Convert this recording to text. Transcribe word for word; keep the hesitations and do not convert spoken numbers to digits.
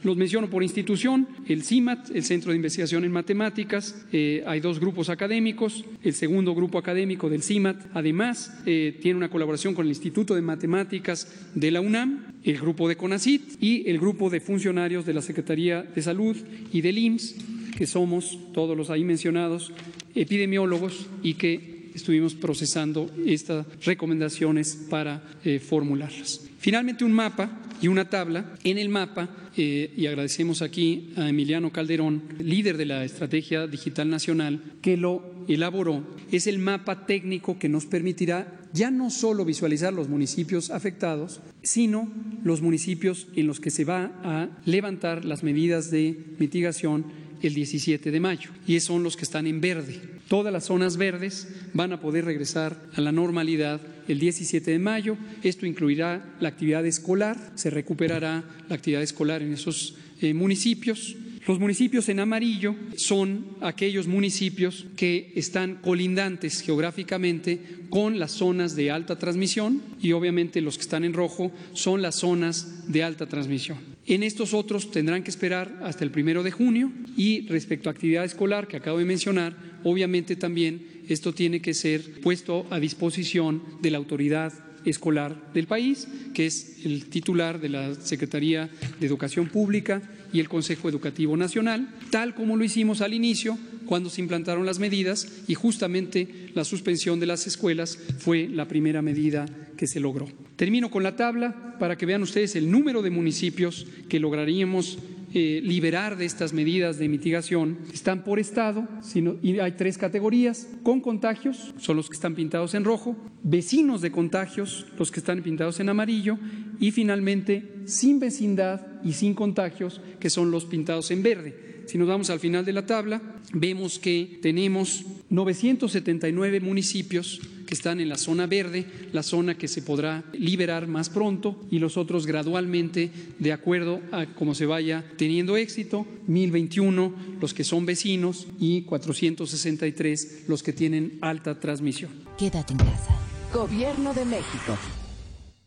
Los menciono por institución: el CIMAT, el Centro de Investigación en Matemáticas. Eh, hay dos grupos académicos. El segundo grupo académico del CIMAT, además, eh, tiene una colaboración con el Instituto de Matemáticas de la UNAM, el grupo de CONACYT y el grupo de funcionarios de la Secretaría de Salud y del I M S S, que somos todos los ahí mencionados epidemiólogos y que estuvimos procesando estas recomendaciones para eh, formularlas. Finalmente, un mapa y una tabla. En el mapa, eh, y agradecemos aquí a Emiliano Calderón, líder de la Estrategia Digital Nacional, que lo elaboró, es el mapa técnico que nos permitirá ya no solo visualizar los municipios afectados, sino los municipios en los que se va a levantar las medidas de mitigación el diecisiete de mayo, y son los que están en verde. Todas las zonas verdes van a poder regresar a la normalidad el diecisiete de mayo. Esto incluirá la actividad escolar, se recuperará la actividad escolar en esos eh, municipios. Los municipios en amarillo son aquellos municipios que están colindantes geográficamente con las zonas de alta transmisión, y obviamente los que están en rojo son las zonas de alta transmisión. En estos otros tendrán que esperar hasta el primero de junio, y respecto a actividad escolar que acabo de mencionar, obviamente también esto tiene que ser puesto a disposición de la autoridad escolar del país, que es el titular de la Secretaría de Educación Pública y el Consejo Educativo Nacional, tal como lo hicimos al inicio cuando se implantaron las medidas, y justamente la suspensión de las escuelas fue la primera medida que se logró. Termino con la tabla para que vean ustedes el número de municipios que lograríamos eh, liberar de estas medidas de mitigación. Están por estado, sino, y hay tres categorías: con contagios, son los que están pintados en rojo; vecinos de contagios, los que están pintados en amarillo; y finalmente sin vecindad y sin contagios, que son los pintados en verde. Si nos vamos al final de la tabla, vemos que tenemos novecientos setenta y nueve municipios que están en la zona verde, la zona que se podrá liberar más pronto, y los otros gradualmente de acuerdo a cómo se vaya teniendo éxito: mil veintiuno los que son vecinos y cuatrocientos sesenta y tres los que tienen alta transmisión. Quédate en casa. Gobierno de México.